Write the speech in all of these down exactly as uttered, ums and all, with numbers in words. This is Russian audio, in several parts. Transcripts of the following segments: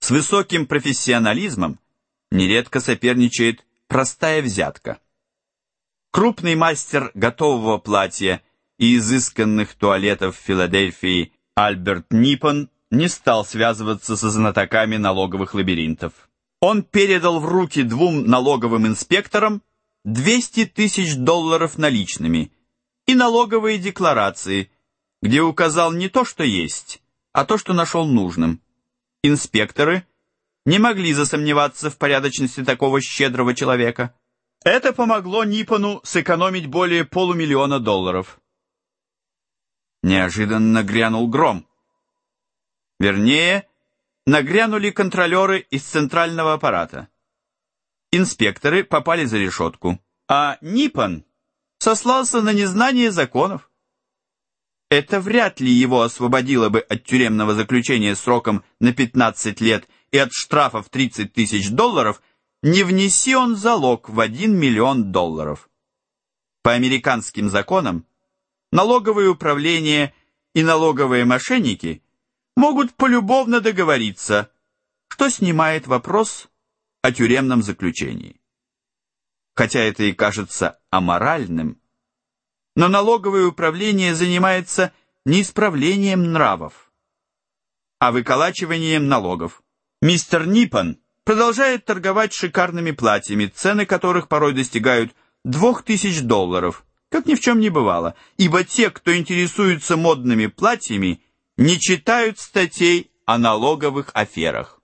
С высоким профессионализмом нередко соперничает простая взятка. Крупный мастер готового платья и изысканных туалетов Филадельфии Альберт Ниппон не стал связываться со знатоками налоговых лабиринтов. Он передал в руки двум налоговым инспекторам двести тысяч долларов наличными и налоговые декларации, где указал не то, что есть, а то, что нашел нужным. Инспекторы не могли засомневаться в порядочности такого щедрого человека. Это помогло Ниппону сэкономить более полумиллиона долларов. Неожиданно грянул гром. Вернее, нагрянули контролеры из центрального аппарата. Инспекторы попали за решетку, а Ниппон сослался на незнание законов. Это вряд ли его освободило бы от тюремного заключения сроком на пятнадцать лет и от штрафа в тридцать тысяч долларов, не внеси он залог в один миллион долларов. По американским законам налоговые управления и налоговые мошенники могут полюбовно договориться, что снимает вопрос о тюремном заключении. Хотя это и кажется аморальным, но налоговое управление занимается не исправлением нравов, а выколачиванием налогов. Мистер Ниппон продолжает торговать шикарными платьями, цены которых порой достигают двух тысяч долларов, как ни в чем не бывало, ибо те, кто интересуется модными платьями, не читают статей о налоговых аферах.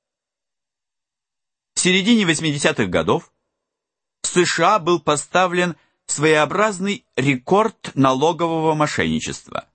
В середине восьмидесятых годов в США был поставлен своеобразный рекорд налогового мошенничества.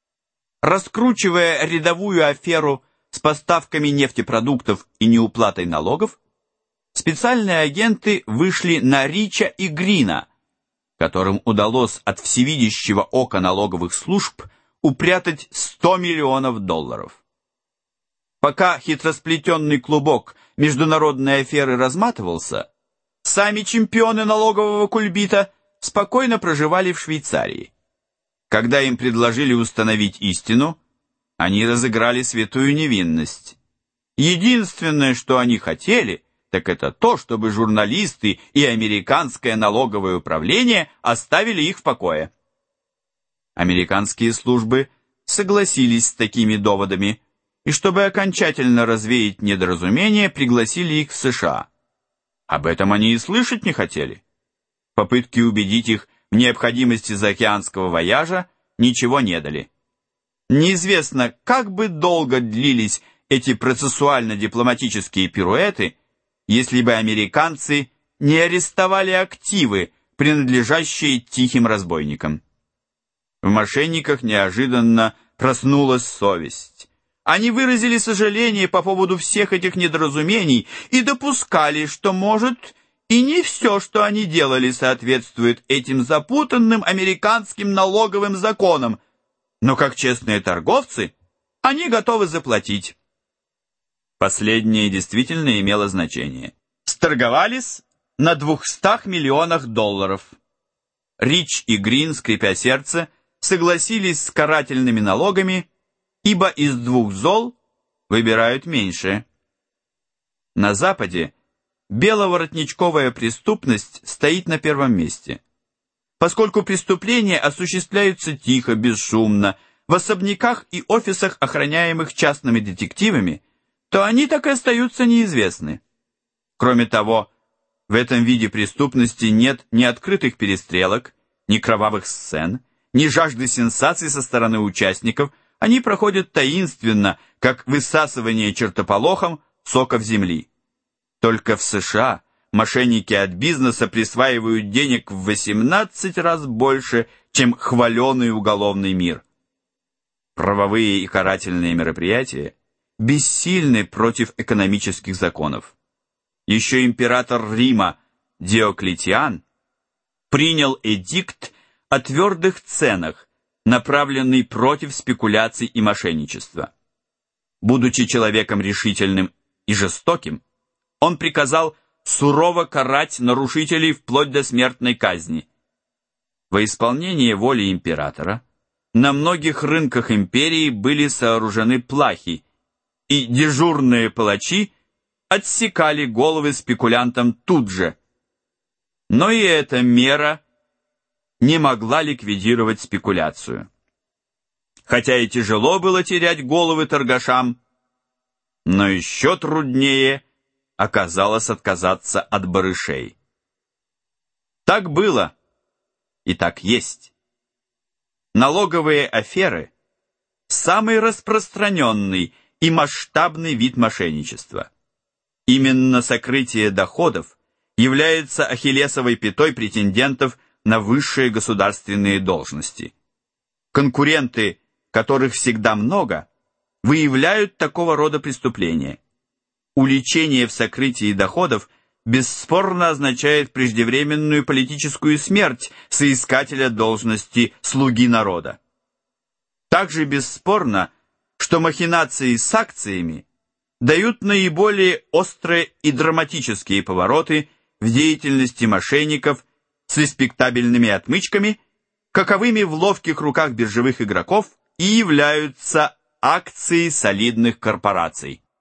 Раскручивая рядовую аферу с поставками нефтепродуктов и неуплатой налогов, специальные агенты вышли на Рича и Грина, которым удалось от всевидящего ока налоговых служб упрятать сто миллионов долларов. Пока хитросплетенный клубок международной аферы разматывался, сами чемпионы налогового кульбита спокойно проживали в Швейцарии. Когда им предложили установить истину, они разыграли святую невинность. Единственное, что они хотели, так это то, чтобы журналисты и американское налоговое управление оставили их в покое. Американские службы согласились с такими доводами, и чтобы окончательно развеять недоразумение, пригласили их в США. Об этом они и слышать не хотели. Попытки убедить их в необходимости заокеанского вояжа ничего не дали. Неизвестно, как бы долго длились эти процессуально-дипломатические пируэты, если бы американцы не арестовали активы, принадлежащие тихим разбойникам. В мошенниках неожиданно проснулась совесть. Они выразили сожаление по поводу всех этих недоразумений и допускали, что, может, и не все, что они делали, соответствует этим запутанным американским налоговым законам, но как честные торговцы они готовы заплатить. Последнее действительно имело значение. Сторговались на двухстах миллионах долларов. Рич и Грин, скрипя сердце, согласились с карательными налогами, ибо из двух зол выбирают меньшее. На Западе беловоротничковая преступность стоит на первом месте. Поскольку преступления осуществляются тихо, бесшумно, в особняках и офисах, охраняемых частными детективами, то они так и остаются неизвестны. Кроме того, в этом виде преступности нет ни открытых перестрелок, ни кровавых сцен, ни жажды сенсаций со стороны участников, они проходят таинственно, как высасывание чертополохом соков земли. Только в США мошенники от бизнеса присваивают денег в восемнадцать раз больше, чем хваленый уголовный мир. Правовые и карательные мероприятия бессильны против экономических законов. Еще император Рима Диоклетиан принял эдикт о твердых ценах, направленный против спекуляций и мошенничества. Будучи человеком решительным и жестоким, он приказал сурово карать нарушителей вплоть до смертной казни. Во исполнение воли императора на многих рынках империи были сооружены плахи, и дежурные палачи отсекали головы спекулянтам тут же. Но и эта мера не могла ликвидировать спекуляцию. Хотя и тяжело было терять головы торгашам, но еще труднее оказалось отказаться от барышей. Так было и так есть. Налоговые аферы – самый распространенный и масштабный вид мошенничества. Именно сокрытие доходов является ахиллесовой пятой претендентов на высшие государственные должности. Конкуренты, которых всегда много, выявляют такого рода преступления. Уличение в сокрытии доходов бесспорно означает преждевременную политическую смерть соискателя должности слуги народа. Также бесспорно, что махинации с акциями дают наиболее острые и драматические повороты в деятельности мошенников с респектабельными отмычками, каковыми в ловких руках биржевых игроков и являются акции солидных корпораций.